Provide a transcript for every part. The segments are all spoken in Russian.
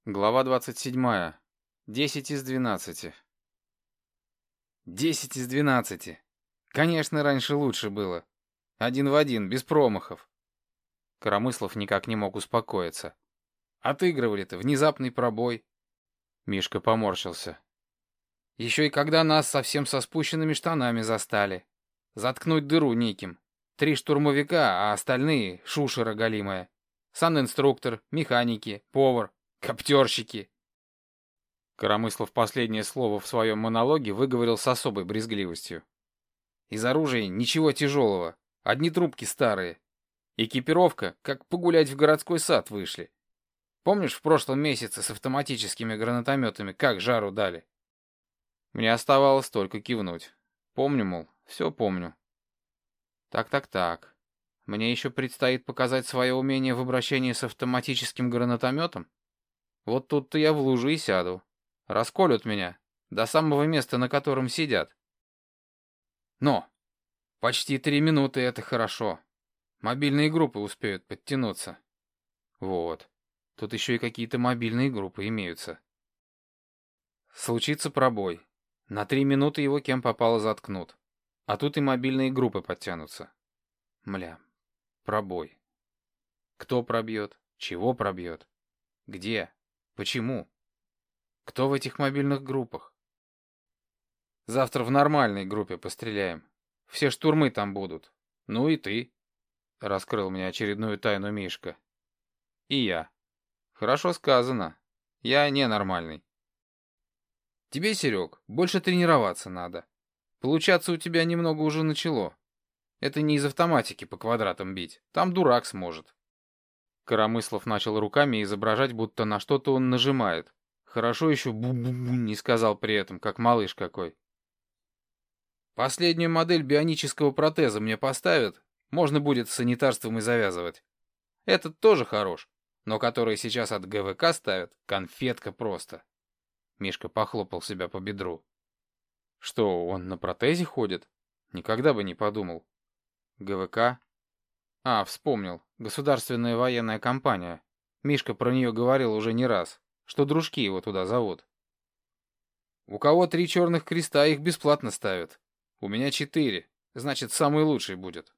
Глава 27. 10 из 12. 10 из 12. Конечно, раньше лучше было. Один в один, без промахов. Коромыслов никак не мог успокоиться. Отыгрывали-то, внезапный пробой. Мишка поморщился. Еще и когда нас совсем со спущенными штанами застали. Заткнуть дыру неким. 3 штурмовика, а остальные — шушера голимая. Санинструктор, механики, повар, коптерщики. Коромыслов последнее слово в своем монологе выговорил с особой брезгливостью. Из оружия ничего тяжелого, одни трубки старые. Экипировка, как погулять в городской сад вышли. Помнишь, в прошлом месяце с автоматическими гранатометами как жару дали? Мне оставалось только кивнуть. Помню, мол, все помню. Так. Мне еще предстоит показать свое умение в обращении с автоматическим гранатометом? Вот тут-то я в лужу и сяду. Расколют меня до самого места, на котором сидят. Но почти 3 минуты — это хорошо. Мобильные группы успеют подтянуться. Вот. Тут еще и какие-то мобильные группы имеются. Случится пробой. На 3 минуты его кем попало заткнут. А тут и мобильные группы подтянутся. Мля, пробой. Кто пробьет? Чего пробьет? Где? Почему? Кто в этих мобильных группах? Завтра в нормальной группе постреляем. Все штурмы там будут. Ну и ты. Раскрыл мне очередную тайну Мишка. И я. Хорошо сказано. Я ненормальный. Тебе, Серег, больше тренироваться надо. Получаться у тебя немного уже начало. Это не из автоматики по квадратам бить. Там дурак сможет. Коромыслов начал руками изображать, будто на что-то он нажимает. Хорошо еще бу-бу-бу не сказал при этом, как малыш какой. Последнюю модель бионического протеза мне поставят, можно будет с санитарством и завязывать. Этот тоже хорош, но который сейчас от ГВК ставят, конфетка просто. Мишка похлопал себя по бедру. Что, он на протезе ходит? Никогда бы не подумал. ГВК? А, вспомнил. Государственная военная компания. Мишка про нее говорил уже не раз, что дружки его туда зовут. У кого 3 черных креста, их бесплатно ставят. У меня 4, значит, самый лучший будет.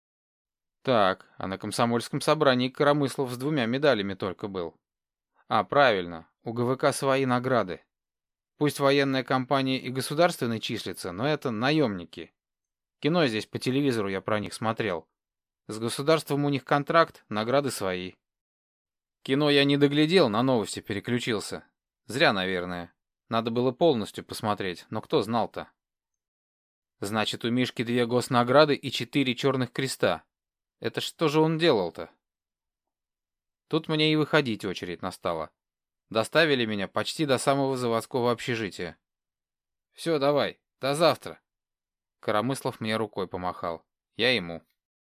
Так, а на комсомольском собрании Коромыслов с 2 медалями только был. А, правильно, у ГВК свои награды. Пусть военная компания и государственной числится, но это наемники. Кино здесь по телевизору я про них смотрел. С государством у них контракт, награды свои. Кино я не доглядел, на новости переключился. Зря, наверное. Надо было полностью посмотреть, но кто знал-то? Значит, у Мишки 2 госнаграды и 4 черных креста. Это что же он делал-то? Тут мне и выходить очередь настала. Доставили меня почти до самого заводского общежития. Все, давай, до завтра. Коромыслов мне рукой помахал. Я ему.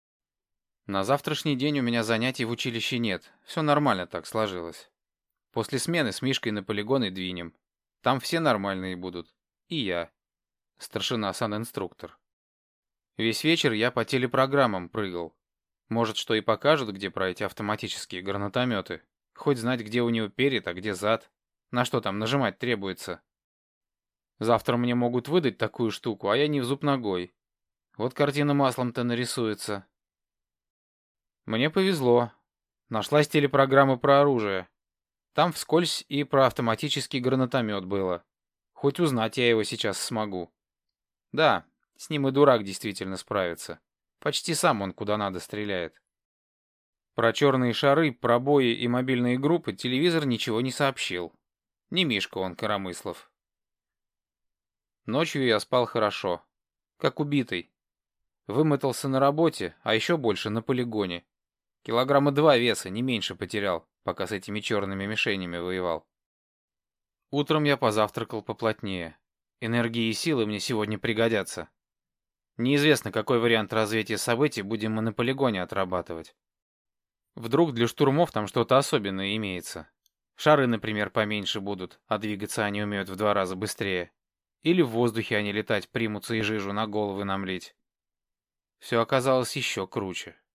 На завтрашний день у меня занятий в училище нет. Все нормально так сложилось. После смены с Мишкой на полигон и двинем. Там все нормальные будут. И я. Старшина санинструктор. Весь вечер я по телепрограммам прыгал. Может, что и покажут, где про эти автоматические гранатометы. Хоть знать, где у него перед, а где зад. На что там нажимать требуется. Завтра мне могут выдать такую штуку, а я не в зуб ногой. Вот картина маслом-то нарисуется. Мне повезло. Нашлась телепрограмма про оружие. Там вскользь и про автоматический гранатомет было. Хоть узнать я его сейчас смогу. Да, с ним и дурак действительно справится. Почти сам он куда надо стреляет. Про черные шары, пробои и мобильные группы телевизор ничего не сообщил. Не Мишка он, Коромыслов. Ночью я спал хорошо. Как убитый. Вымотался на работе, а еще больше на полигоне. 2 килограмма веса, не меньше потерял, пока с этими черными мишенями воевал. Утром я позавтракал поплотнее. Энергии и силы мне сегодня пригодятся. Неизвестно, какой вариант развития событий будем мы на полигоне отрабатывать. Вдруг для штурмов там что-то особенное имеется. Шары, например, поменьше будут, а двигаться они умеют в 2 раза быстрее. Или в воздухе они летать примутся и жижу на головы нам лить. Все оказалось еще круче.